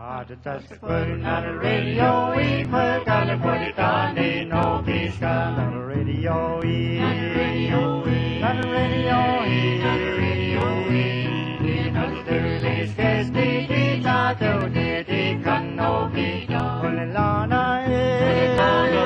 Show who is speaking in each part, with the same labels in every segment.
Speaker 1: the touch the spoon on the radio, we put on the body down in no peace gun on the radio, on the radio, on the radio, on the radio, because the dirty scares me, it's not the dirty can no be done. Only Lana is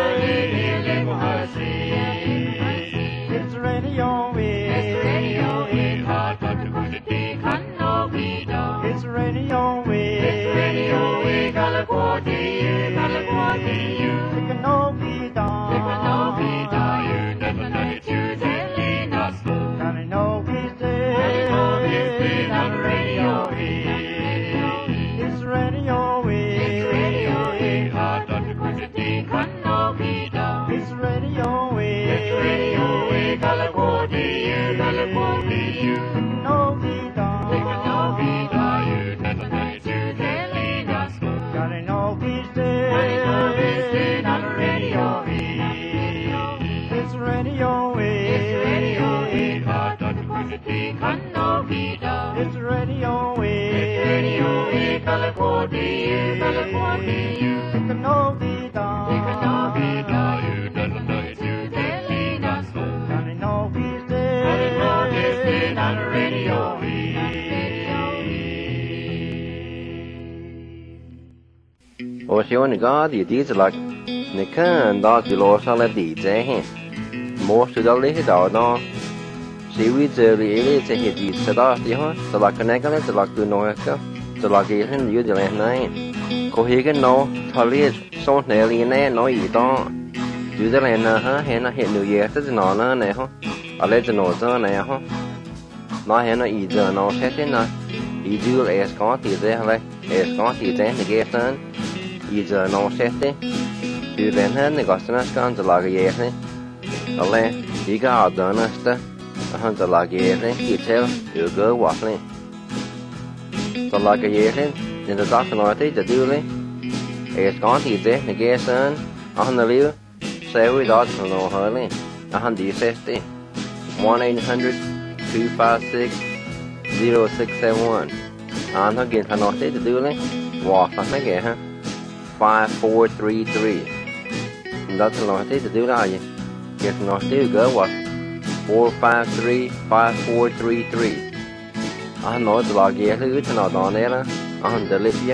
Speaker 1: it's radio, it's radio, hard but the dirty can no be done. It's radio, it's radio, California, it can no be done. It can no be done. You never know it's you, tell not school. Can I know it's there? On the radio, it's radio, it's radio, hard but the dirty can no be done. It's radio, California, it can no be done. It can no be done. You never know it's you, tell not school. Can I know it's there? On the radio, it's radio, it's radio, hard but the dirty can no be done. It's radio, California, it can no be done. It can no be done. You never know it's you, tell not school. Can I know it's there? On the radio,
Speaker 2: Or she only got the deeds like the can dot below solid deeds, eh? Most to the little dog, she with the really to hit the Sadas, the horse, the like a necklace, the like to know the like it in the land nine. Cohegan no, Tolly, so nearly in there, no, you don't. Do the land, Hannah hit New Year's and on there, I let the nose on there, not Hannah either, no setting, you do as Scotty there, like as Scotty then the gas done. Either no setting, you then had the Gossanas gone to like a year. A land, you got done us the hunter like a year, you tell you go waffling. So like a year, in the documentary, the duly, a Scotty there, the gas done, on the live, say we got to know hurling, 160, 1-800-256-0671. On her get her the duly, walk on the gear, 5433. That's a lot to do that. Get not to go what 453-5433. I know the log here who to not on there on the Libya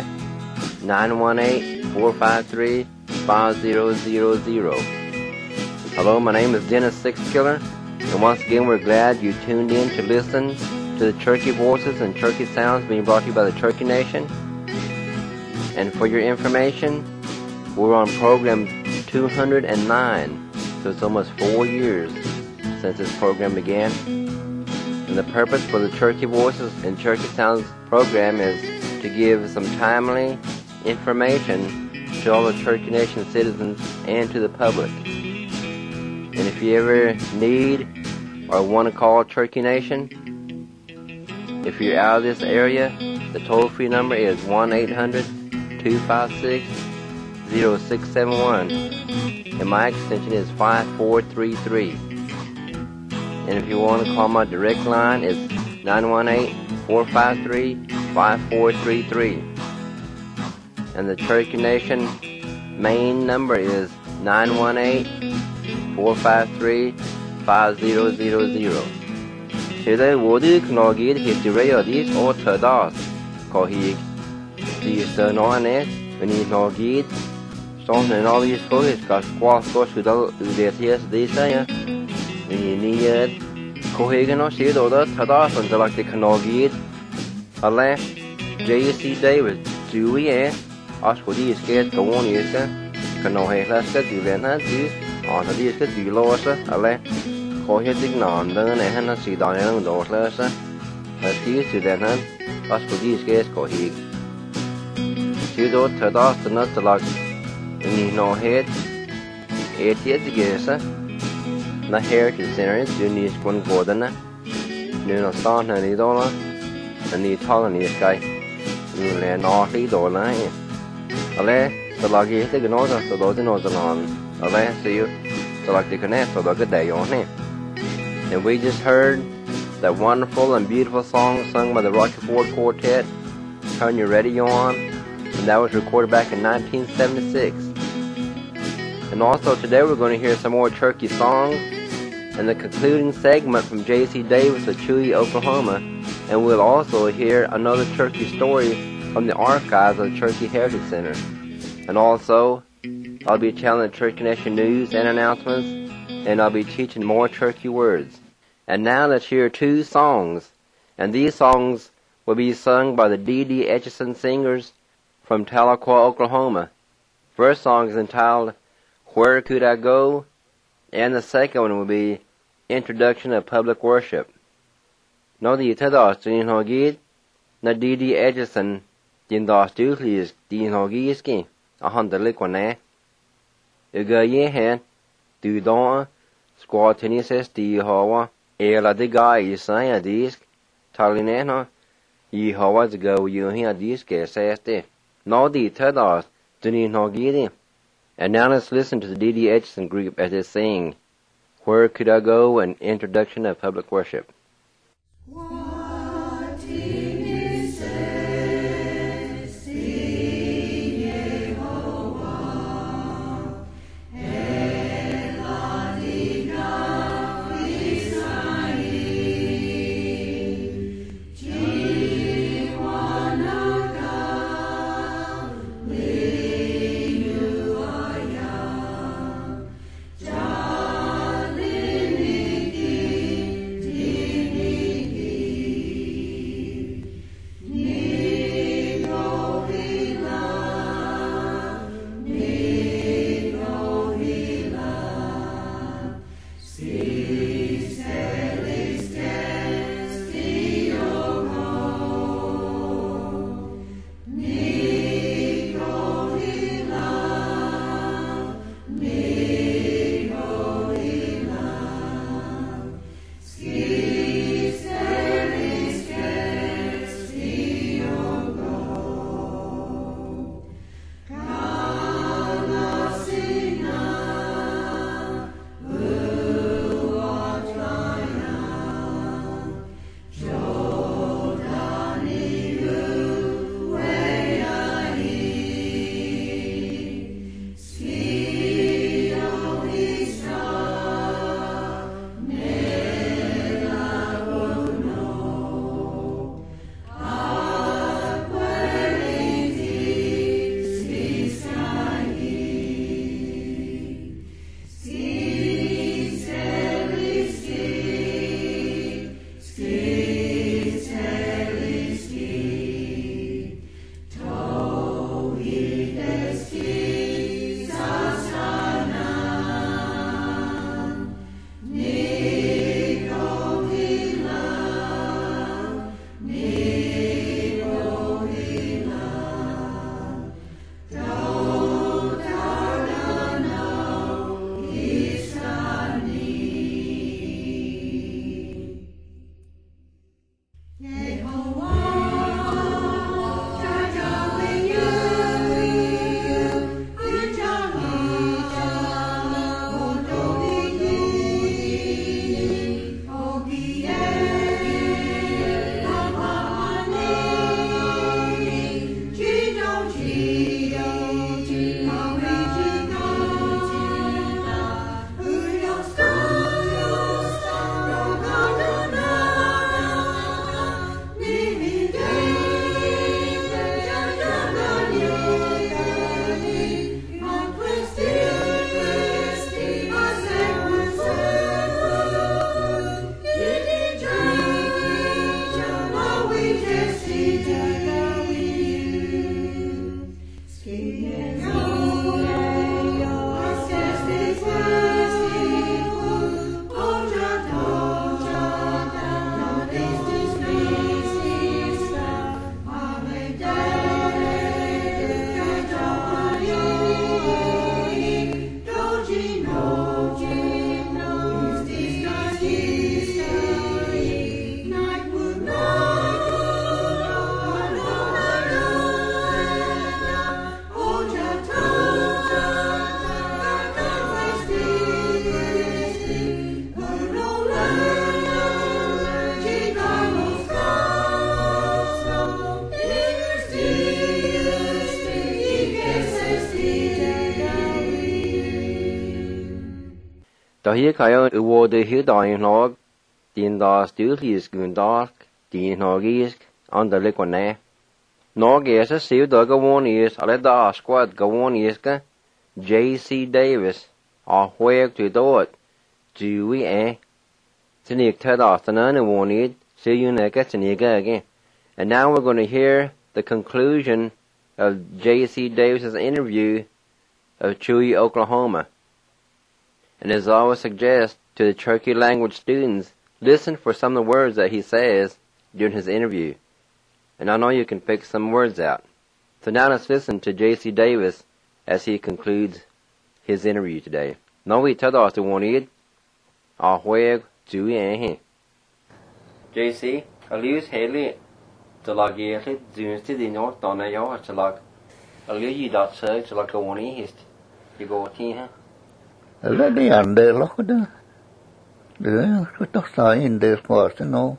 Speaker 2: 918-453-5000. Hello, my name is Dennis Sixkiller, and once again we're glad you tuned in to listen to the Turkey Voices and Turkey Sounds being brought to you by the Turkey Nation. And for your information, we're on program 209, so it's almost 4 years since this program began. And the purpose for the Turkey Voices and Turkey Sounds program is to give some timely information to all the Turkey Nation citizens and to the public. And if you ever need or want to call Turkey Nation, if you're out of this area, the toll-free number is 1-800-256-0671, and my extension is 5433. And if you want to call my direct line, it's 918-453-5433. And the Turkey Nation main number is 918-453-5000. Today, we'll do Knogid history of this Orthodox. Kohig. These Noanes, when he's Knogid, Stone and all these boys got squash goes to the tears this year. When you need Kohagan or Sid or the Tadas and the like the Knogid. A left, J.C. Davis, Dewey, ask for these kids go on is Kanohe, let's get you then, on the disc, you lost a left. Kohig non, then I had see down and those less. Let's use you then, ask for these kids Kohig. See those Tadas the nuts like in no head. 8 years ago, the Heritage Center is doing this one Gordon. New start and the dollar, and the tall and the sky. You land off the dollar. Ale, the lucky is the Gnoza, the Lodinoza on. Ale, see you. The like the connect for the good day on him. And we just heard that wonderful and beautiful song sung by the Rocky Ford Quartet, Turn Your Radio On. and that was recorded back in 1976. And also today we're going to hear some more Turkey songs and the concluding segment from J.C. Davis of Chewy, Oklahoma, and we'll also hear another Turkey story from the archives of the Turkey Heritage Center. And also, I'll be telling the Turkey Nation news and announcements, and I'll be teaching more Turkey words. And now let's hear two songs, and these songs will be sung by the D.D. Etchison Singers from Tahlequah, Oklahoma. First song is entitled, Where Could I Go? And the second one will be Introduction of Public Worship. No the itadas din hogid na D.D. Etchison din das dúchlis din hogiski a handalikwane. Uga yehen du don squad tennises di hawa la de guy isaya disk talineno yi hawa to go you here disk saste. No the itadas din hogidi. And now let's listen to the D.D. Etchison group as they sing Where Could I Go? An Introduction of Public Worship. Da hier kan jeg uåde hirdagin nog, din da styrlisk gundark, din norgisk, andre likwane. Nog er så siv da gavonisk, alle da squad gavoniske, J.C. Davis, og højek til dårlig, Dewey A. Tinik tadaftanan awonid, siyuneka tinika again. And now we're going to hear the conclusion of J.C. Davis's interview of Chewy, Oklahoma. And as I always suggest to the Cherokee language students, listen for some of the words that he says during his interview. And I know you can pick some words out. So now let's listen to J.C. Davis as he concludes his interview today. No we tadafta awonid, ahweg Dewey A. J.C. Alius Haley. Talag yearly, Tuesday the North Donna Yard, Talag. Aliu dot search like a one east. You go tea,
Speaker 3: A lady under Lockwood. The side in this part, no.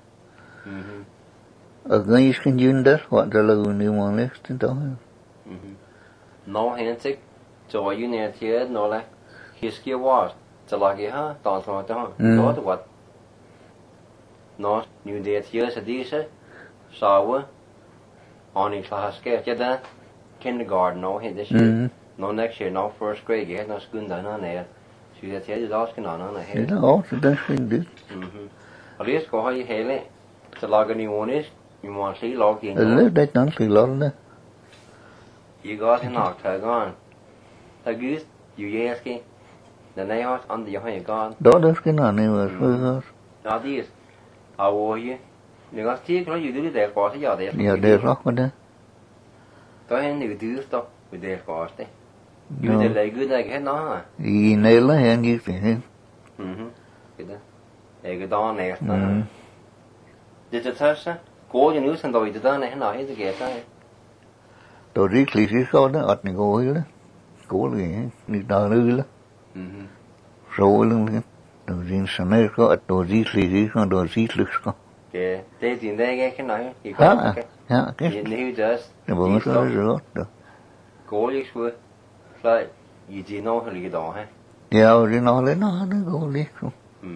Speaker 3: A guys can use that, what the lagoon you want next to do.
Speaker 2: No handsick, so you near here, no like his gear was. Talag, huh? Don't want to, not what. Not new day here, a decent. Sawa, only class get that kindergarten, no hit this year. No next year, no first grade yet, no school down on there. So that's here is asking on the head.
Speaker 3: No, that's indeed.
Speaker 2: At least go how you hail it. To log a new one is, you want to see log in.
Speaker 3: A little bit not feel long.
Speaker 2: You got in October gone. A goose, you yasky. The nails under your hand gone.
Speaker 3: Daughter's skin on him.
Speaker 2: Not these. I wore you. You got tea, you do their course, you're there.
Speaker 3: Yeah, there's rock with that.
Speaker 2: Go ahead and do stuff with their course. You did a good like head, no?
Speaker 3: He nailed the hand you him.
Speaker 2: Good. A good on there. Did the touch? Go your news and go to done and I hit the gate.
Speaker 3: Tôi riết lý sĩ có đó, ọt này cô ấy đó. Cô ấy đi đào nữ đó. Rồi luôn đó. Tôi riêng sáng nay có ọt tôi riết lý sĩ có, tôi riết lực có.
Speaker 2: Okay, they didn't get nói.
Speaker 3: Ja, cái.
Speaker 2: You just.
Speaker 3: Nó vẫn có rồi đó.
Speaker 2: Cô ấy xưa. Lại, you didn't know how to get on, ha?
Speaker 3: Dạ, rồi nó lấy nó cô liếc không.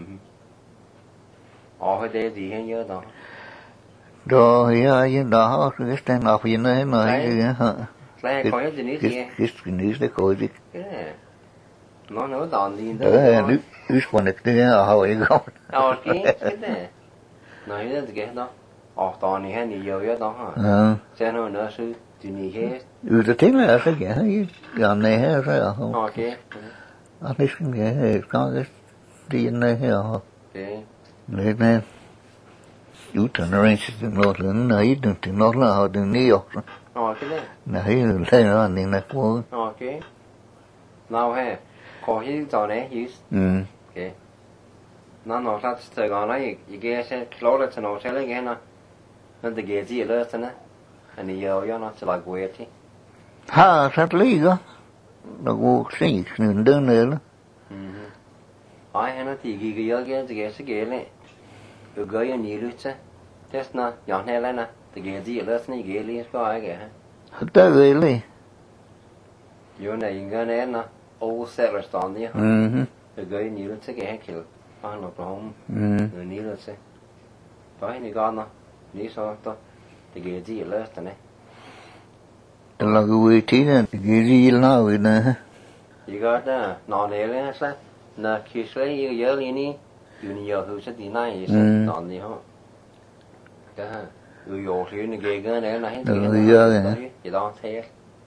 Speaker 2: Ở đây gì hay nhớ đó.
Speaker 3: Rồi, đó, cái stand up gì nữa nói hả?
Speaker 2: Lại có cái gì
Speaker 3: Cái này sẽ coi đi.
Speaker 2: Nó nói đòn gì đó.
Speaker 3: Đó, this one cái how it go.
Speaker 2: Okay, này. Nói đến cái đó. Đòn này hay nhiều vậy đó hả? Sẽ nói nữa sư thì gì hết.
Speaker 3: Tôi thấy là sẽ vậy, gần này hết rồi không?
Speaker 2: Okay.
Speaker 3: Anh ấy cũng vậy, có cái đi này hết rồi.
Speaker 2: Okay.
Speaker 3: Nên nè, chú thằng nó nó lớn này đừng thì nó là họ đừng đi học.
Speaker 2: Okay.
Speaker 3: Này lên nó nên là cô.
Speaker 2: Okay. Nào ha, có gì cho này Okay. Nó ra từ đó này, cái sẽ lối là nó sẽ lấy cái nó. Nên từ cái gì là thế này. Anh yêu cho nó sẽ là quê chứ.
Speaker 3: Ha, sát lý đó. Nó cô sinh nên đơn nữa.
Speaker 2: Ai nó thì cái sẽ cái này. Rồi gửi anh nhiều chứ. Thế nó nhỏ này là nè, từ cái gì là thế này cái lý có ai kìa.
Speaker 3: Ta gửi lý.
Speaker 2: Vô này cái này nó old settlers down đi. Rồi gửi nhiều chứ cái kiểu ăn nó không. Rồi nhiều chứ. Đó này con nó. Ní sao to. Từ cái gì là thế này.
Speaker 3: Là cái vị trí này, cái gì là vậy nè.
Speaker 2: You got nó này là sao? Nè khi lấy như giờ này ní. Dù nhiều thứ sẽ tí này nó gì hả? Cái ha. Dù thì nó ghê cái này nó hết. Thì đó thế.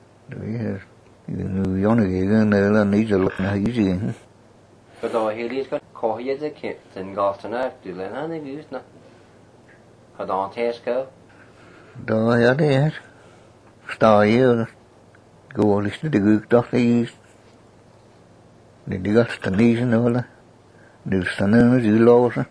Speaker 3: Người giống này cái này là ní giờ lực này cái gì.
Speaker 2: Cái đó thì đi có khó hết chứ kìa. Tình gọt cho nó từ lên nó biết nó. Cái đó thế cơ.
Speaker 3: Đó hết đấy hết. Start here. Go listen to the good stuff they use. Để đi gắt tận đi chứ nữa là. Được sẵn nó giữ lâu đó.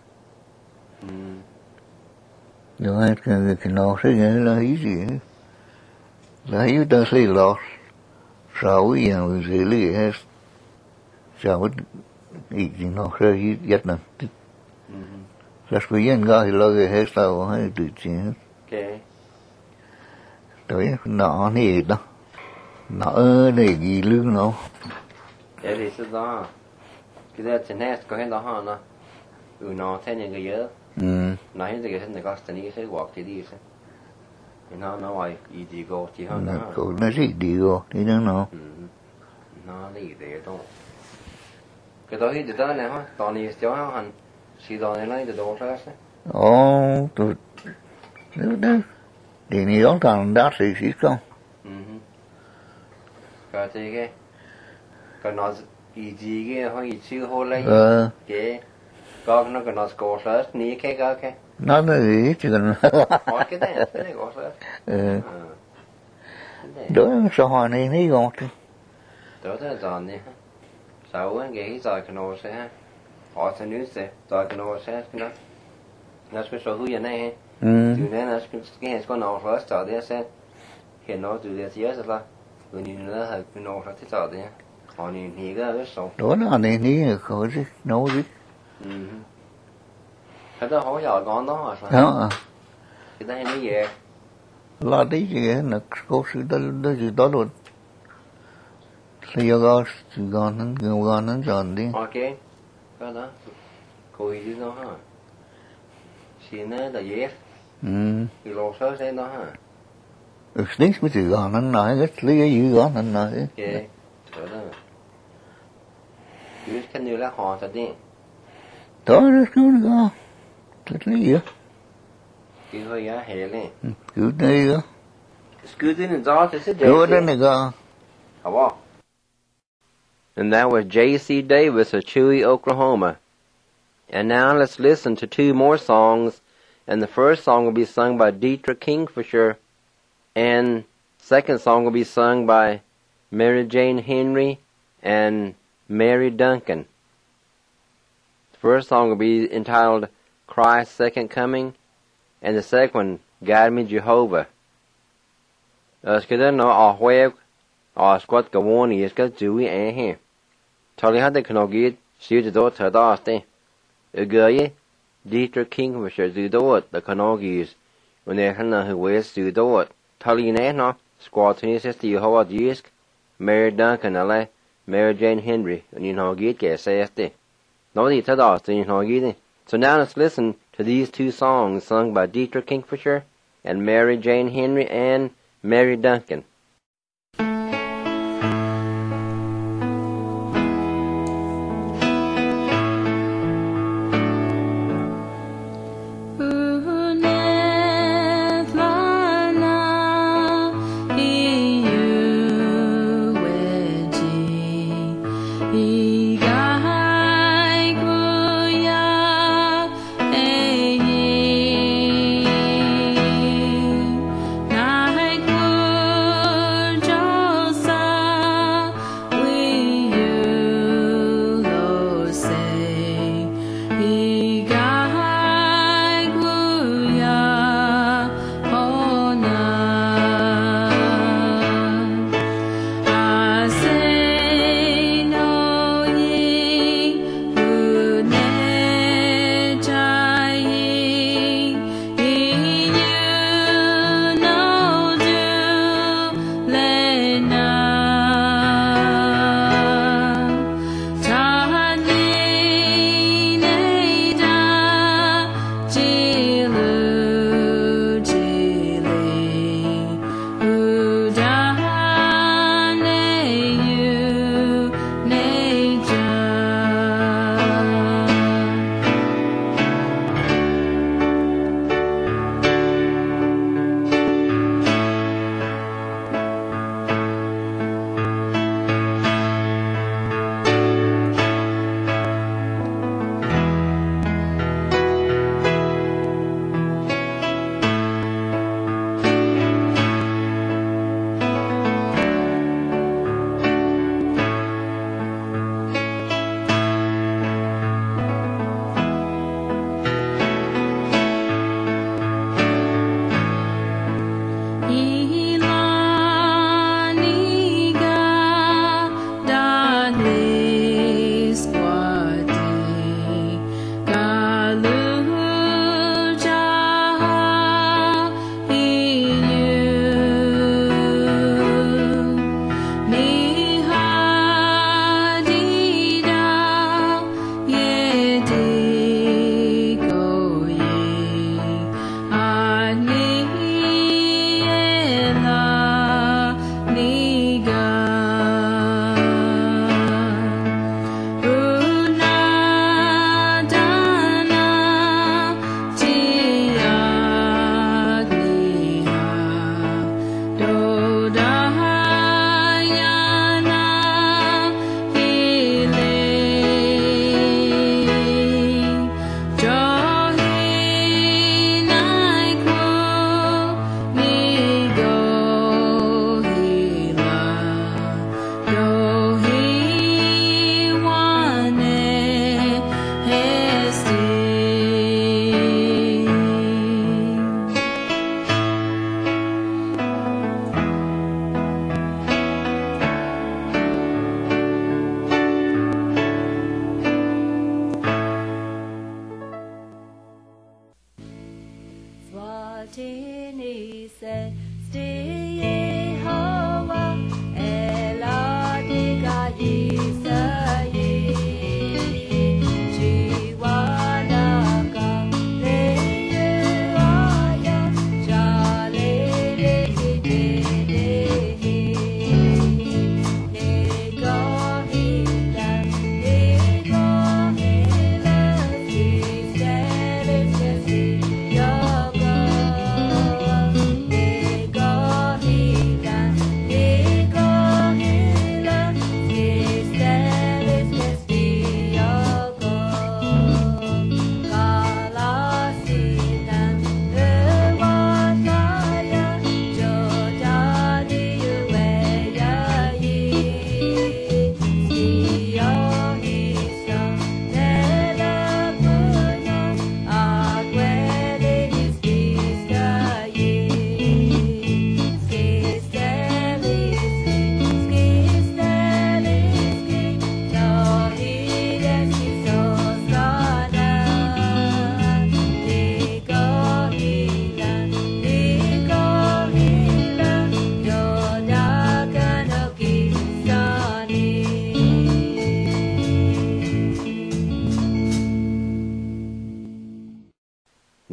Speaker 3: Rồi cái nó sẽ nghe là ý gì. Là ý ta sẽ lọt. Sao ý dạng xử lý hết. Sao ý gì nó sẽ ý giật nè. Rất quý dân gọi là cái hết sao hay tự nhiên.
Speaker 2: Ok.
Speaker 3: Đấy, nó này đó. Nó ở đây gì lương nó.
Speaker 2: Vậy thì sao đó? cái đó trên hết có hết đó ha nó nó thế những cái nhớ nó hết cái thế có cái này sẽ work thì đi sẽ nó ngoài ý đi go chỉ hơn đó
Speaker 3: nó gì đi go thì nó
Speaker 2: đi để đó cái đó thì đó này ha tao này cho hắn xí đó này lại đó sao
Speaker 3: ồ tụi đó thì nhiều thằng đã xí không
Speaker 2: cái gì cái nó ý gì cái hay chịu hồ lấy cái nó cái nó score first ní cái
Speaker 3: nó gì chứ còn
Speaker 2: cái này có first
Speaker 3: đó sao họ này ní gọt
Speaker 2: đó là giòn đi sao cái giờ cái nó sẽ họ sẽ níu sẽ giờ cái nó sẽ nó sẽ số hữu này từ này nó cái nó first giờ đấy sẽ hiện nó từ đấy sẽ là người nhìn nó là cái nó sẽ giờ đấy họ nhìn thì cái rất sâu
Speaker 3: đó là này ní khó chứ nấu chứ
Speaker 2: thật ra hỏi giờ con đó hả
Speaker 3: đó
Speaker 2: cái đây nó về
Speaker 3: là đấy gì nó có sự đó gì đó luôn thì giờ con nó chọn đi
Speaker 2: ok cái đó coi chứ nó hả xin nó là dễ thì lột sớ thế đó hả
Speaker 3: Snakes mới chỉ gọn nó nói rất lý cái gì gọn nó nói
Speaker 2: ok đó đó cứ cái như là họ thật đi
Speaker 3: đó rất nó thật lý gì
Speaker 2: cứ hơi á hệ lên
Speaker 3: cứ đây đó
Speaker 2: cứ thế nên gió thì sẽ
Speaker 3: đó này cơ
Speaker 2: hả And that was J.C. Davis of Chewy, Oklahoma. And now let's listen to two more songs. And the first song will be sung by Dietrich Kingfisher. And second song will be sung by Mary Jane Henry and Mary Duncan. The first song will be entitled Christ's Second Coming. And the second one, Guide Me Jehovah. Cái đó nó ở huế squat cái vốn này cái chú ý ấy hè. Thôi hát cái nó ghi siêu từ đó thở đó thế. Ở gửi Dietrich Kingfisher từ đó cái nó ghi. When they had a huế từ đó. Thôi này nó squat thì sẽ từ hoa disk. Mary Duncan là Mary Jane Henry. And nó ghi cái sẽ thế. Nó đi thở đó thì nó ghi đi. So now let's listen to these two songs sung by Dietrich Kingfisher and Mary Jane Henry and Mary Duncan.
Speaker 4: Nai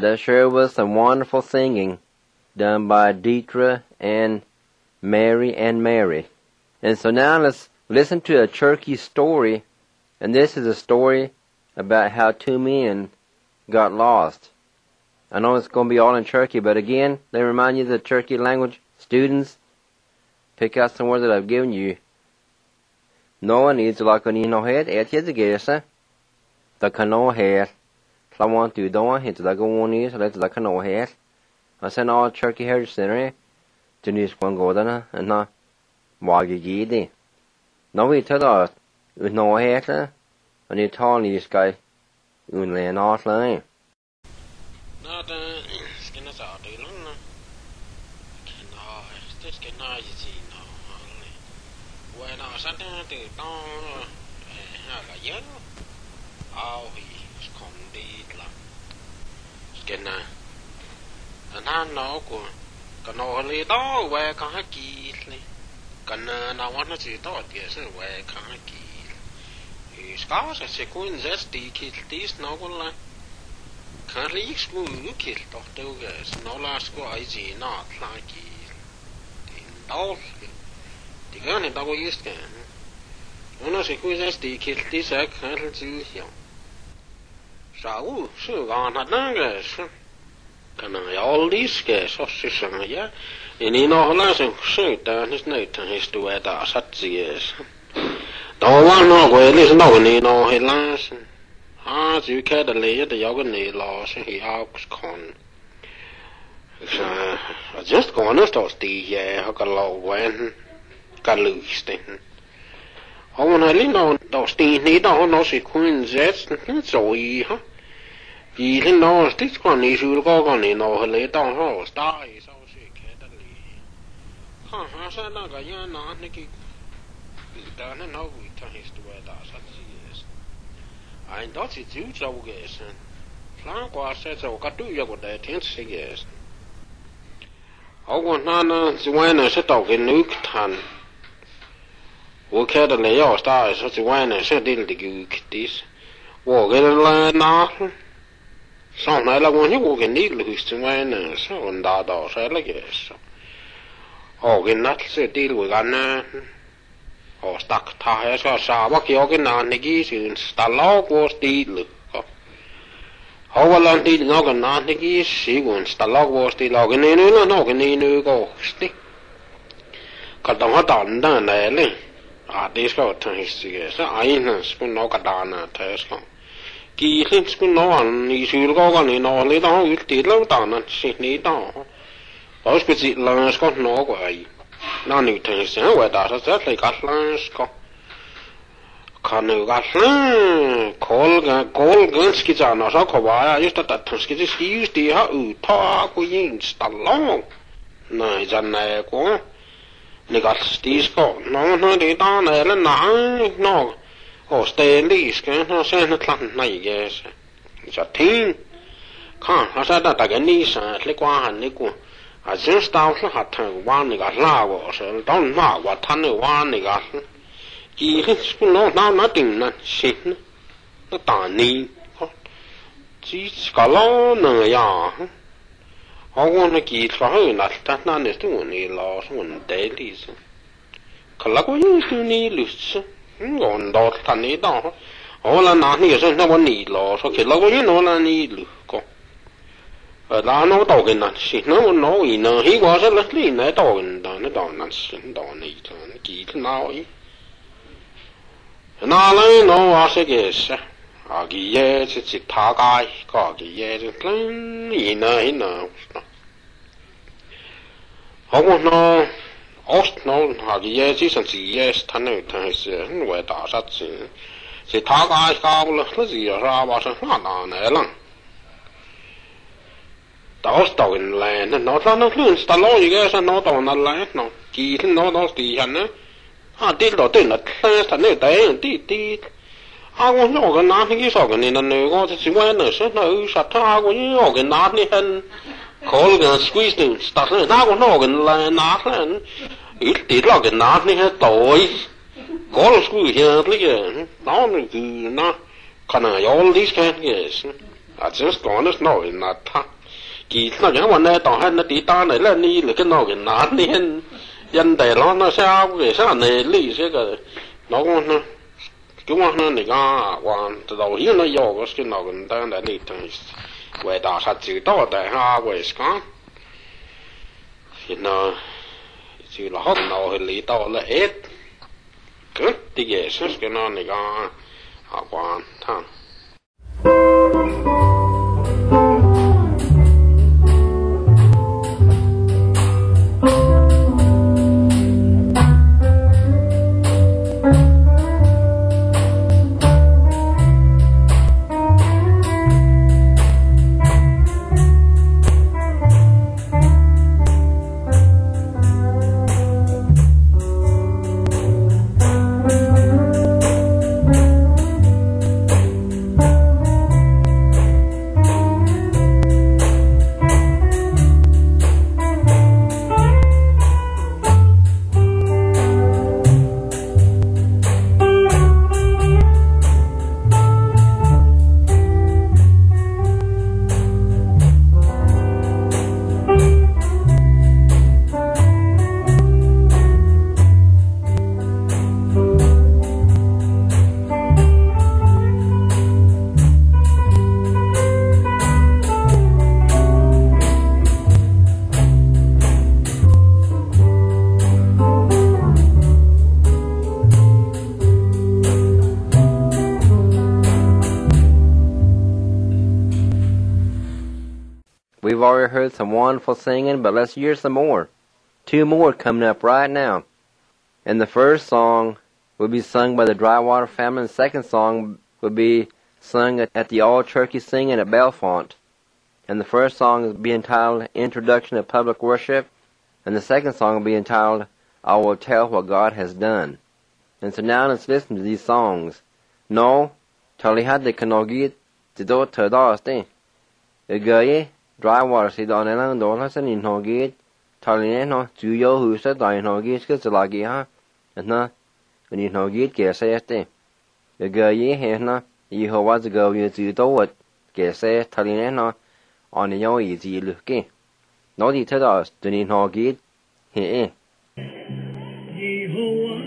Speaker 2: there sure was some wonderful singing done by Deidre and Mary. And so now let's listen to a Cherokee story. And this is a story about how two men got lost. I know it's going to be all in Cherokee, but again, they remind you of the Cherokee language. Students, pick out some words that I've given you. No one needs to like on no head, at his guess. The canoe hair. I want to do it, it's like a one is, let's like a no hair. I send all Cherokee Heritage Center to News One Golden and not Waggy Giddy. No, we tell us with no hair, and you told this guy, you lay off line.
Speaker 4: Not skin us out, you know. This can I see no only. When I sat down to don't have a young, oh, he's condemned. Skin and I know, can only know where can I keep. Can I want to see thought, yes, where can I keep? He's got a sequence that's the kill this novel. Can't leave school, you kill Dr. Gas, no last school, I see not like it. In all, the gun in double use can. One of the sequence the kill this, I can't see him. So, gone at Nagas. Can I all these gas, or sister, yeah? And in all lesson, shoot down his note and his to wear that such years. Don't want no way, listen, no need no headlines. As you care the lay the yoga loss, he ox con. I just gone to start the yeah, I got low when got loose thing. I want to know those things need no sequence, that's so easy, huh? You didn't know this one is you go on in all lay down house, die so she care the lay. Huh, I said, I got you not Nicky. Done and over to his to wear that such years. I thought it's you, so guess. Flank was said so, got to you with that 10 years. I want none to win a set of in Nuktan. We care the lay or stars, such a wine and said, didn't you this? Walk in a land now. Some I like when you walk in needle who's to win, so and that or so like yes. Oh, in that said deal with Anna. Or stuck tires or saw what you're getting on the geese in Stalog was deal. How well on the noggin on the geese, she went Stalog was the logging in a noggin in a go stick. Cut them hot on down there. Ah, this got to his cigarettes. I ain't spoon no cadana Tesco. Geese spoon no one, he should go on in all little with the low down and sit neat down. Those petite learners got no way. None of things where that is that like a lance go. Can you got call Gunskis on us? I used to that Tusky used the how talk we ain't long. No, it's a nag. They got these go. No, they don't no. Oh, stay least, can't send a clan, I guess. It's a team. Can't, I said that I can need like one nickel. I just thought had to one got lava, so don't know what ton of one got. He no nothing, not shit. The tiny. She's got long, yeah. I want to get for her, that none is doing a loss one daily. Calago used to need loose. Gone dot tiny down. All I know is no one need loss. Okay, love you know I need look. I know dog in that shit. No, he was a little in that dog and done it on that shit. Don't eat and get now. And all I know, I guess. I'll get yes, it's a tag eye, got yes, and clean, you know. I won't know. Ost no, I'll get yes, and see yes, Tanner, and where does that seem? The tag eye, gobble, let's see, I was not on a long. Those dog in land, and not on the loons, the law, you guys are not on the land, no. Keith, no, those the Hannah. I did not do that last and day and did. I want to organize his organ in a new order to awareness, and no, shut up when you organize and call and squeeze them, start it now on organ land, and it did like a nothing at toys. Call school here again. Now, can I all these can't guess? I just gone as no in that. kỳ nó chẳngวันnàyต่อให้nó tí ta này là ni là cái nó cái nát ni hen dân đại nó sao cái sao này lý sẽ cái nó chúng nó này cái quan từ đầu hiện nó vô cái nó cái ta này đi thằng về đào sát chữ đó đại ha về cái thì nó chữ là hot nó hơi lý đó là hết cứ thì cái nó này cái quan thằng
Speaker 2: We've already heard some wonderful singing, but let's hear some more. 2 more coming up right now. And the first song will be sung by the Drywater family, and the second song will be sung at the all-turkey singing at Bellefonte. And the first song will be entitled Introduction to Public Worship, and the second song will be entitled I Will Tell What God Has Done. And so now let's listen to these songs. No, Talihad de Kanogit, Tido Tadaste. Agaye, Drywater si don elang do la san in hogit Taline no ju yo hu sa dai hogit ke zalagi ha na in hogit ke se este Agaye he na Yehovah go ye ju do wat ke se Taline no on yo yi ji lu ke no di tadas de in hogit he
Speaker 1: Yehovah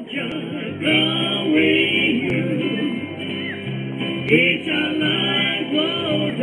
Speaker 1: it's a life of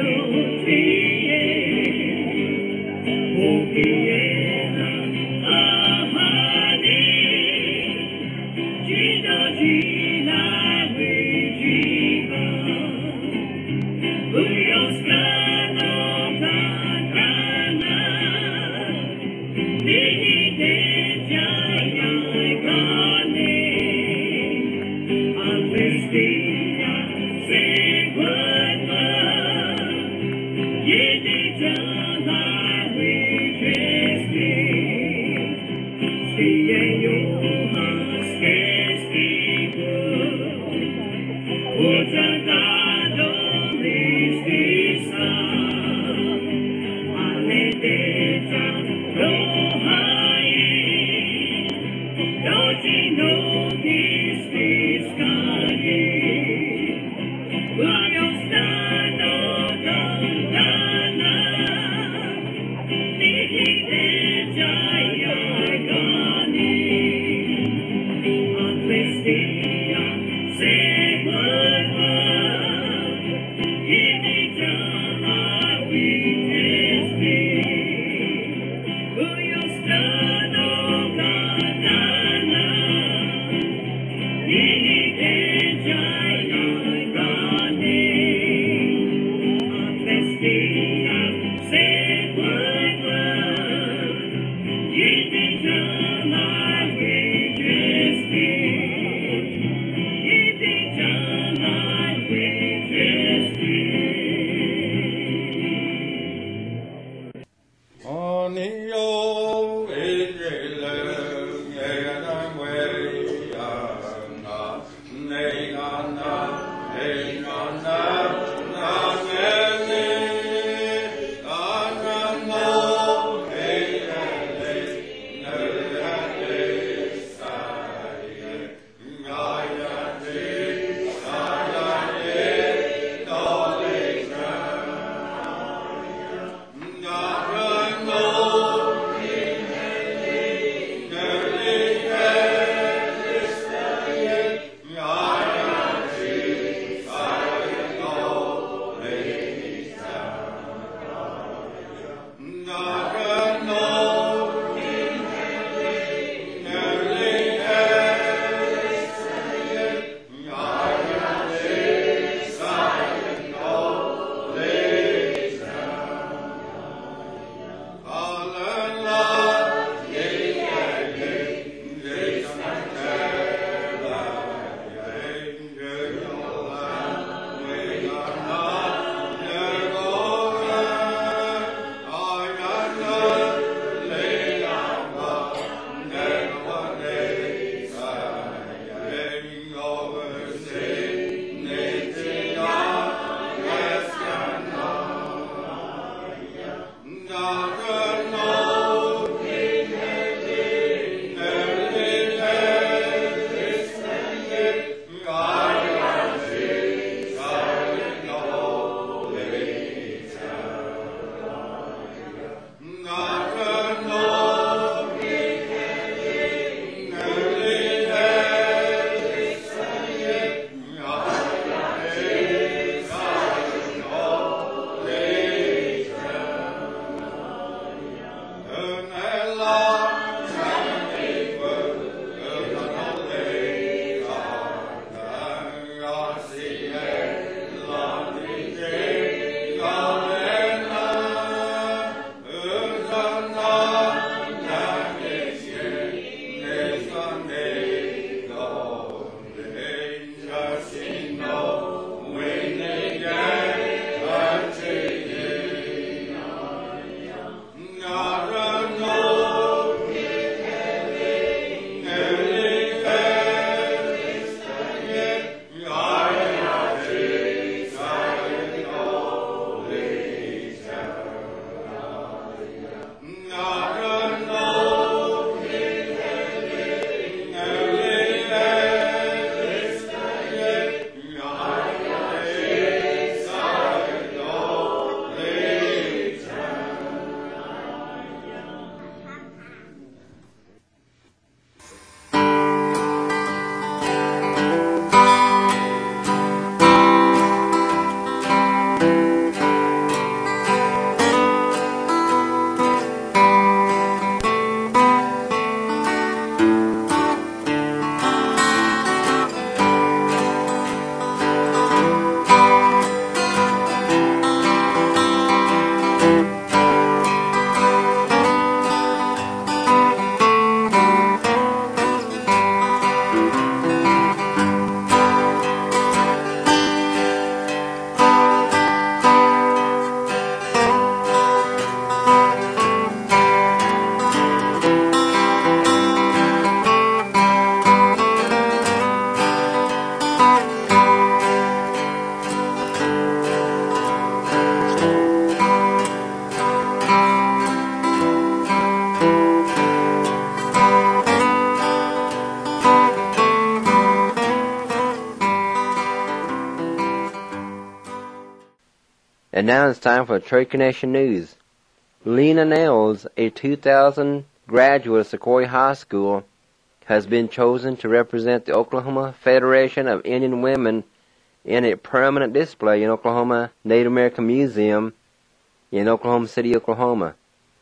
Speaker 2: And now it's time for Trade Connection News. Lena Nails, a 2000 graduate of Sequoia High School, has been chosen to represent the Oklahoma Federation of Indian Women in a permanent display in Oklahoma Native American Museum in Oklahoma City, Oklahoma.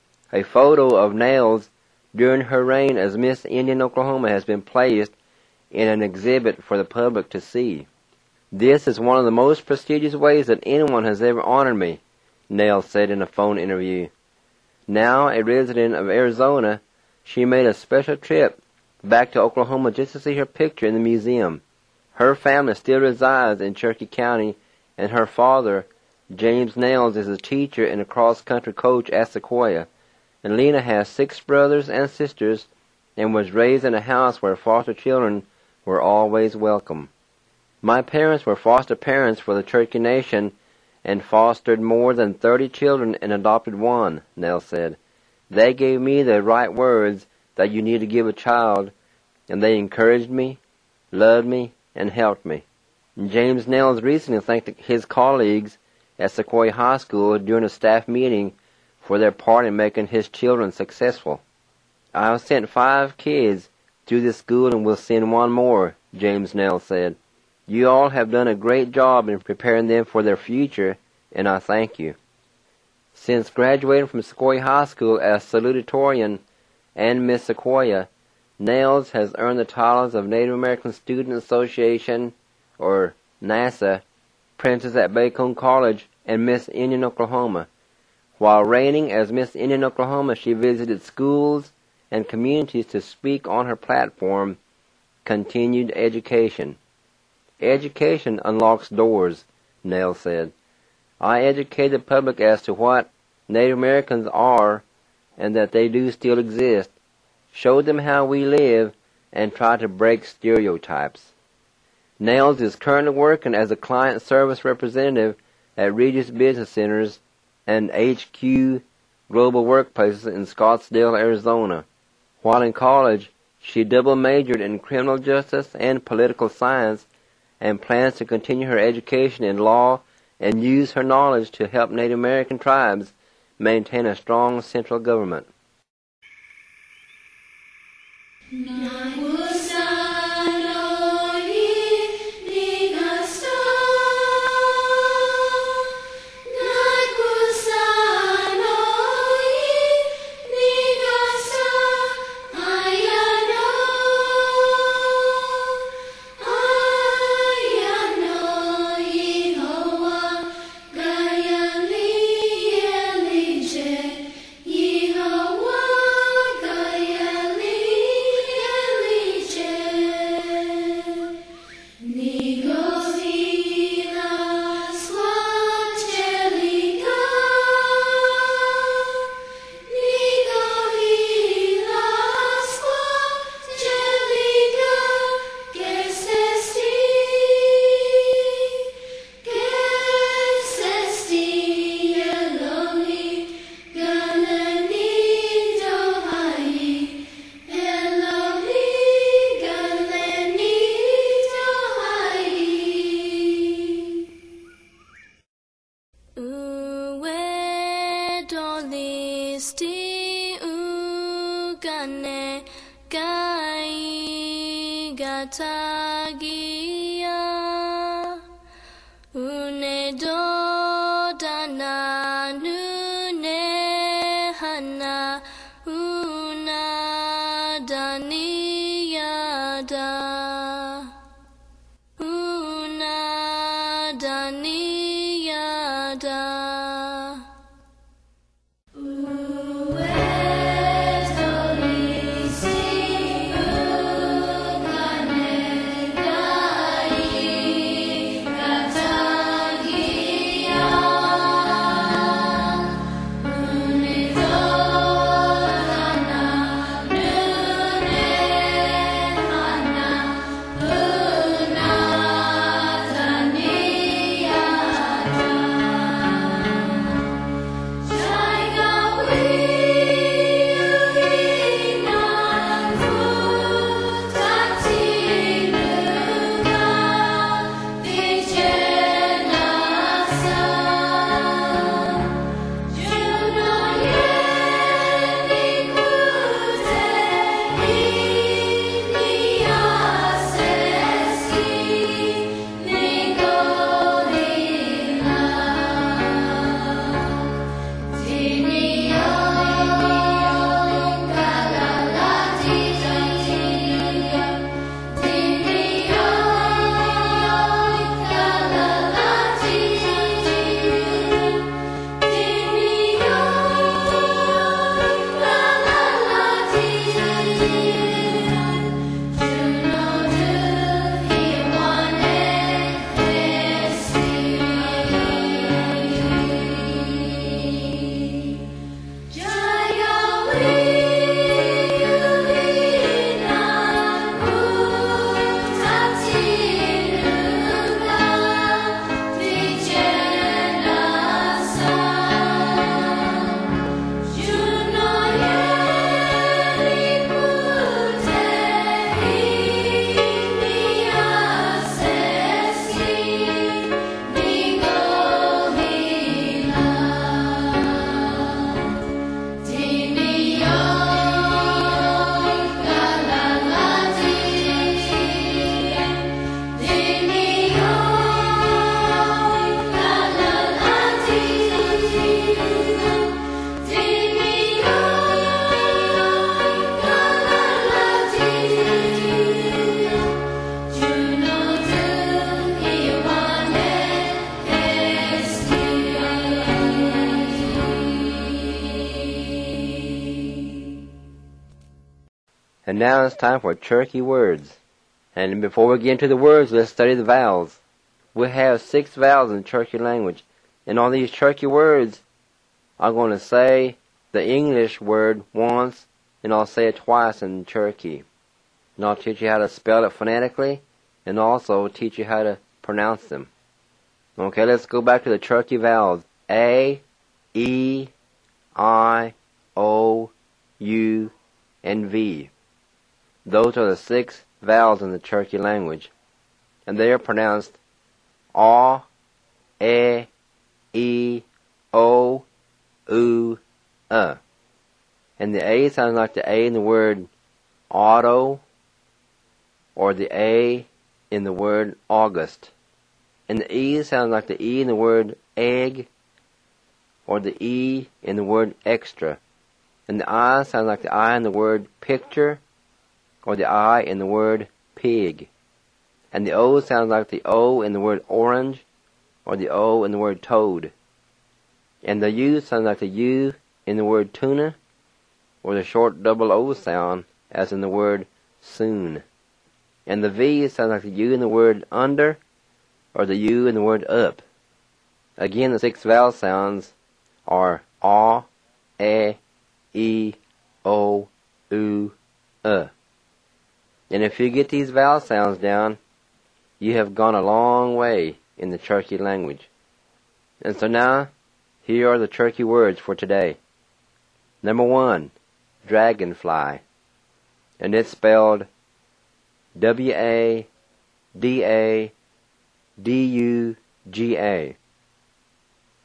Speaker 2: A photo of Nails during her reign as Miss Indian Oklahoma has been placed in an exhibit for the public to see. This is one of the most prestigious ways that anyone has ever honored me, Nails said in a phone interview. Now a resident of Arizona, she made a special trip back to Oklahoma just to see her picture in the museum. Her family still resides in Cherokee County, and her father, James Nails, is a teacher and a cross-country coach at Sequoia. And Lena has 6 brothers and sisters and was raised in a house where foster children were always welcome. My parents were foster parents for the Cherokee Nation and fostered more than 30 children and adopted 1, Nails said. They gave me the right words that you need to give a child, and they encouraged me, loved me, and helped me. James Nails recently thanked his colleagues at Sequoia High School during a staff meeting for their part in making his children successful. I have sent 5 kids to this school and will send 1 more, James Nails said. You all have done a great job in preparing them for their future, and I thank you. Since graduating from Sequoia High School as salutatorian and Miss Sequoia, Nails has earned the titles of Native American Student Association, or NASA, Princess at Bacone College, and Miss Indian Oklahoma. While reigning as Miss Indian Oklahoma, she visited schools and communities to speak on her platform, Continued Education. Education unlocks doors, Nails said. I educate the public as to what Native Americans are and that they do still exist, show them how we live, and try to break stereotypes. Nails is currently working as a client service representative at Regis Business Centers and HQ Global Workplaces in Scottsdale, Arizona. While in college, she double majored in criminal justice and political science and plans to continue her education in law and use her knowledge to help Native American tribes maintain a strong central government.
Speaker 5: Kane Kai Gatagia Une do dana nune hana una daniyada una daniyada.
Speaker 2: And now it's time for Cherokee words. And before we get into the words, let's study the vowels. We have 6 vowels in the Cherokee language. And on these Cherokee words, I'm going to say the English word once, and I'll say it twice in Cherokee. And I'll teach you how to spell it phonetically, and also teach you how to pronounce them. Okay, let's go back to the Cherokee vowels. A, E, I, O, U, and V. Those are the 6 vowels in the Cherokee language, and they are pronounced A, E, O, U, And the A sounds like the A in the word auto, or the A in the word August. And the E sounds like the E in the word egg, or the E in the word extra. And the I sounds like the I in the word picture, or the I in the word pig. And the O sounds like the O in the word orange, or the O in the word toad. And the U sounds like the U in the word tuna, or the short double O sound, as in the word soon. And the V sounds like the U in the word under, or the U in the word up. Again, the 6 vowel sounds are A, E, O, U, And if you get these vowel sounds down, you have gone a long way in the Cherokee language. And so now, here are the Cherokee words for today. Number 1, dragonfly. And it's spelled W-A-D-A-D-U-G-A.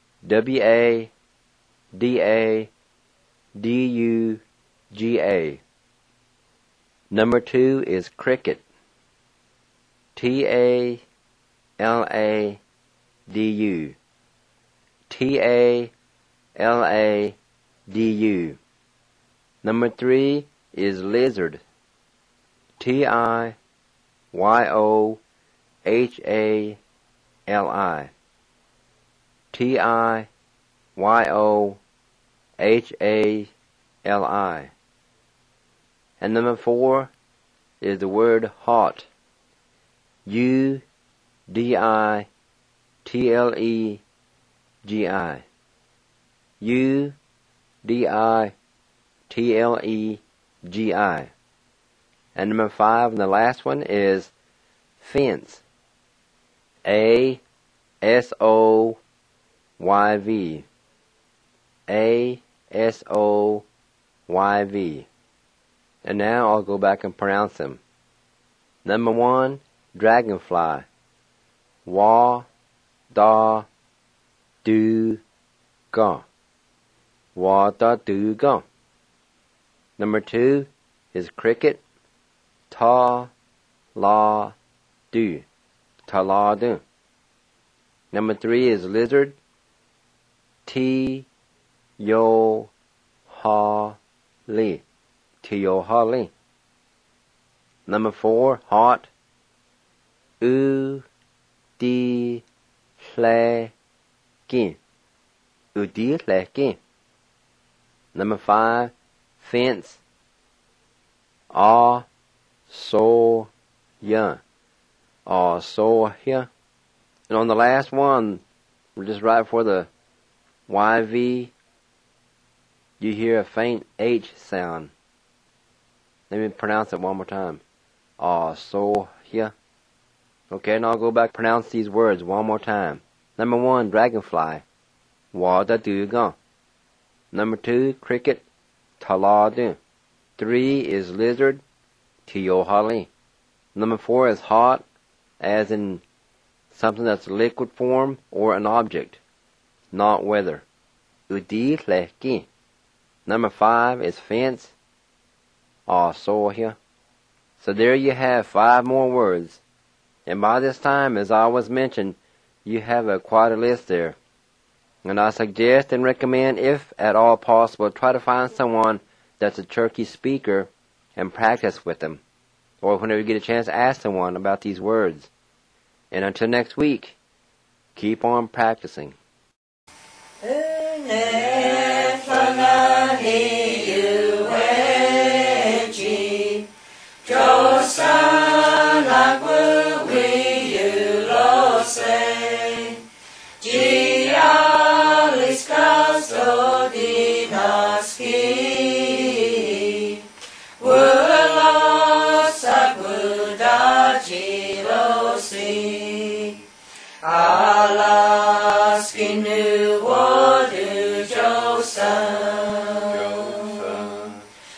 Speaker 2: W-A-D-A-D-U-G-A. Number 2 is cricket. T-A-L-A-D-U. T-A-L-A-D-U. Number 3 is lizard. T-I-Y-O-H-A-L-I. T-I-Y-O-H-A-L-I. And number 4 is the word hot. U-D-I-T-L-E-G-I. U-D-I-T-L-E-G-I. And number 5, and the last one, is fence. A-S-O-Y-V. A-S-O-Y-V. And now I'll go back and pronounce them. Number 1, dragonfly. Wa-da-du-ga. Wa-da-du-ga. Number 2 is cricket. Ta-la-du. Ta-la-du. Number 3 is lizard. Ti-yo-ha-li. Ti-yo-ha-li. Number 4, hot. U-di-le-ki. U-di-le-ki. Number 5, fence. Ah-so-ya. Ah-so-ya. And on the last one, just right before the YV, you hear a faint H sound. Let me pronounce it one more time. Ah-so-ya. Okay, and I'll go back and pronounce these words one more time. Number 1, dragonfly. Wa-da-du-ga. Number 2, cricket. Ta-la-du. 3 is lizard. Ti-yo-ha-li. Number 4 is hot, as in something that's liquid form or an object, not weather. U-di-le-ki. Number 5 is fence. Ah-so-ya. So there you have 5 more words. And by this time, as I always mentioned, you have quite a list there. And I suggest and recommend, if at all possible, try to find someone that's a Cherokee speaker and practice with them. Or whenever you get a chance, ask someone about these words. And until next week, keep on practicing.
Speaker 6: Alaskinu wadu Joseph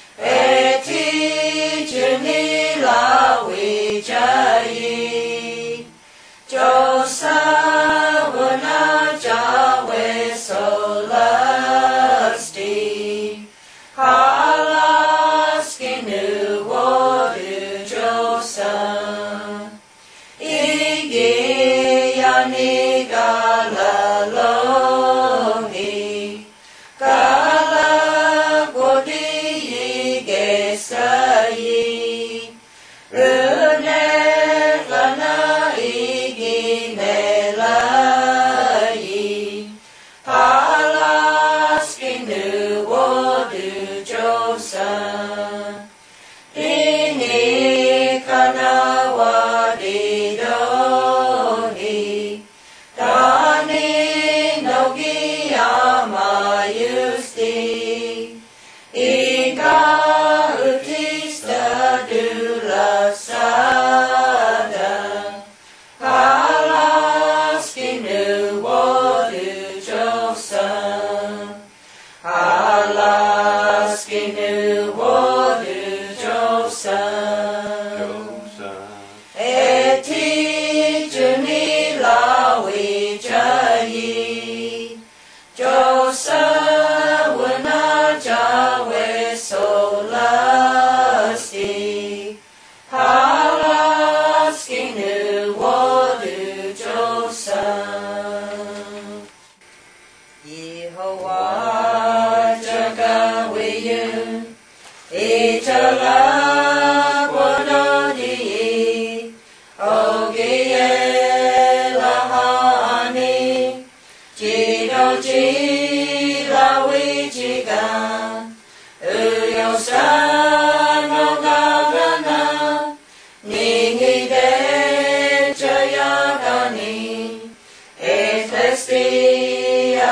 Speaker 6: Eti junila wijayi Joseph wana jawe solasti Alaskinu wadu Joseph Igi yani Galaloni, Galagodi Gesayi, Rune Lana Igi Nelayi, Alaskinu Wadu Josa, Dini Kanawadi Doni, Dani Nogi Amayusti, Iga Utista Dula Sada, Alaskinu Wadu Josa, Alaskinu Wadu Josa, Eti Junila Wijayi, Josa Wana Jawe Solasti,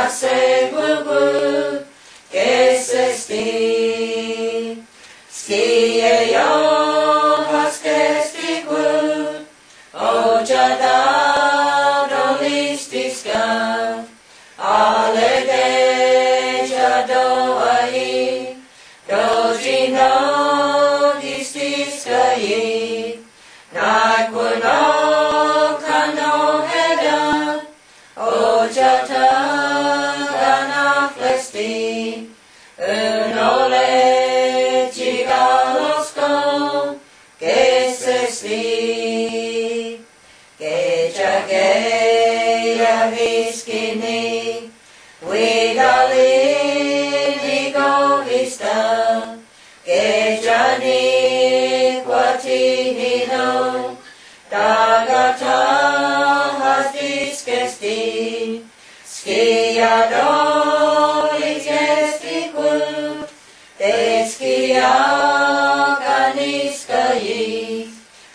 Speaker 6: Ase gugu, que se sti. Skie yo haske stiku, o jada dolistiska, ale de jado ai, dojino distiska yi, na kuno kano heda, o jata gana flesti, unole que se sli, que jageya viskini, widali egoista, que jani quatinino, dagata hasdiskesti, skiado igestiku, deskia Niskayi,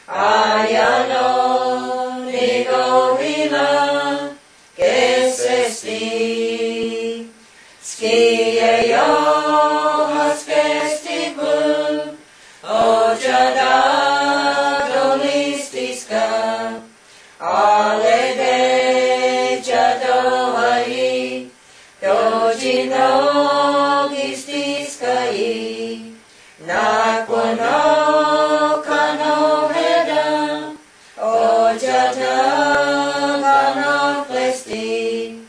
Speaker 6: ayano nigovila, que se sti, skie yo haskestiku, o jada dolistiska, ale de jado ai, dojino gistiskayi, na kuno kano heda, o jata kano plesti,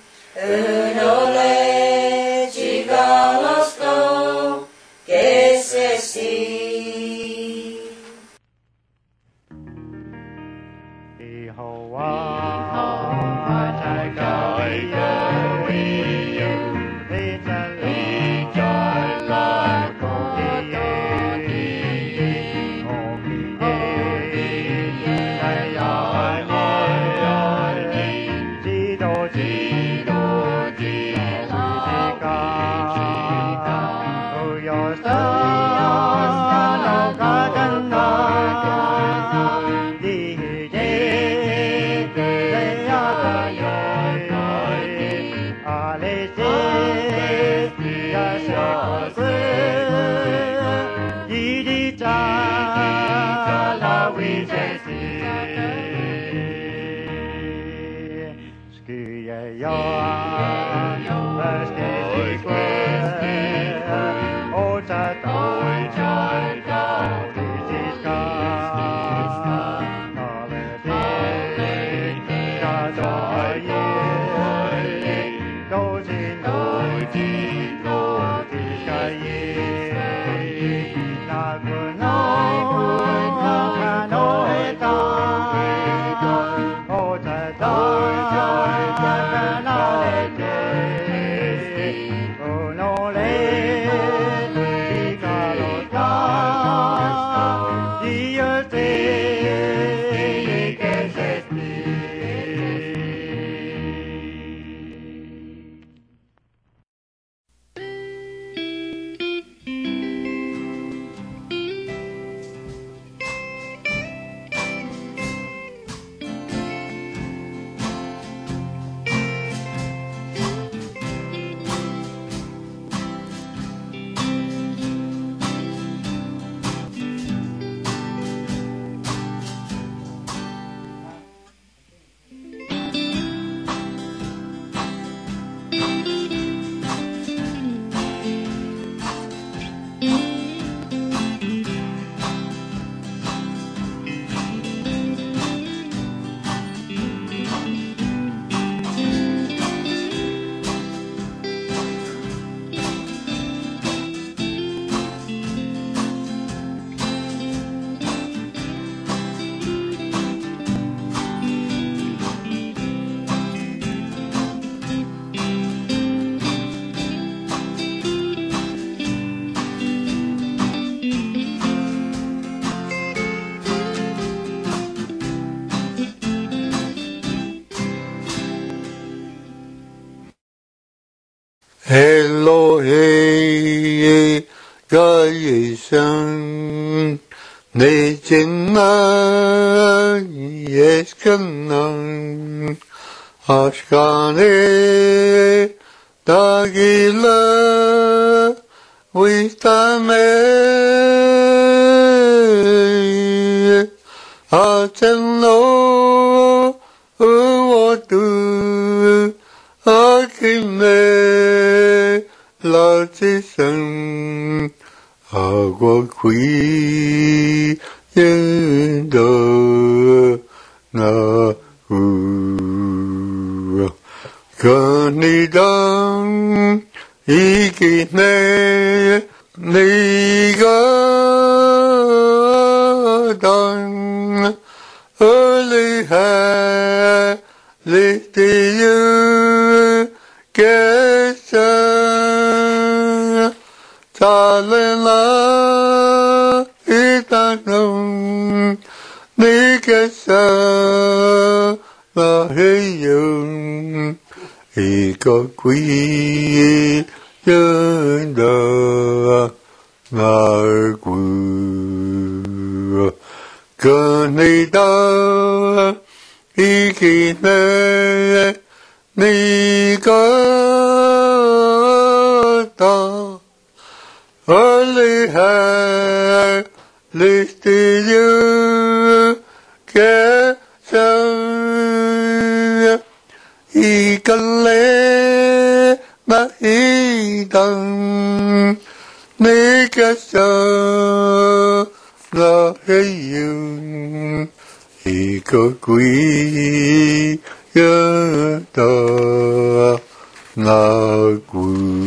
Speaker 6: unole chigalosko, que se si.
Speaker 7: Elohe Gayesan Nejena Yeskanan Ashkane Tagila Vitame Ateno Uwatu Akine Latisan Agua Kui Yendo Na Kanidang Ikine Nigadang Early ha Lithiu Kesa Talena Itanong Nikesa Mahayung Ika Kui Yenda Nargu Kanida Ikine Nigata Aliha Listiyu Kesa Ikale Mahidang Nikasa Lahayung Ikakui Yata Nagu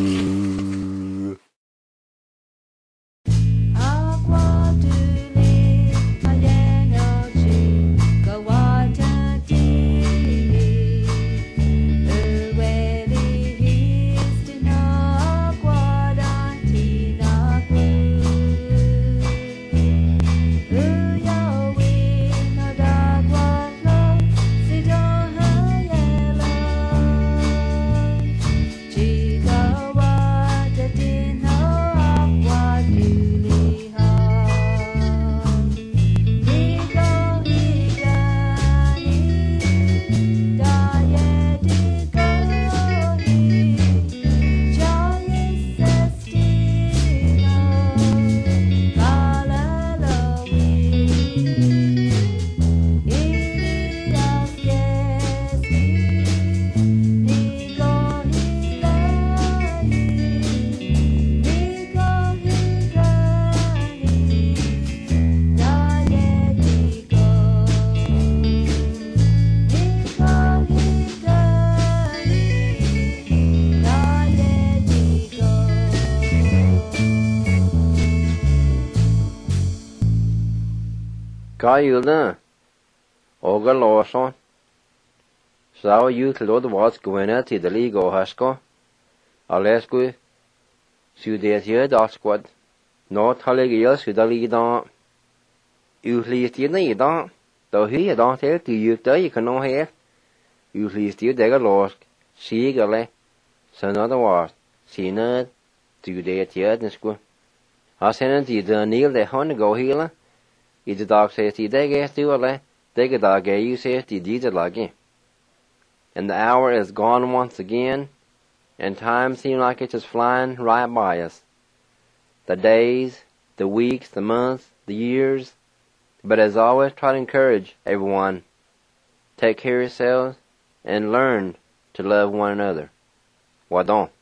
Speaker 2: Gaiulna Oga Lawson Sawa youth Lord was Gwena to the League o Hasko Alesku Sudetia Dasquad Not Haligia Sudalida Ulitina though he don't tell to you that you can know here Ulisti Dega Losk Sigale Sanada was Sina Sudetia Nesqua I sent you the Neil the Honago Healer It's a dog says the day gets to a take a dog you says the deeds again. And the hour is gone once again, and time seems like it's just flying right by us. The days, the weeks, the months, the years, but as always try to encourage everyone. Take care of yourselves and learn to love one another. Wadon.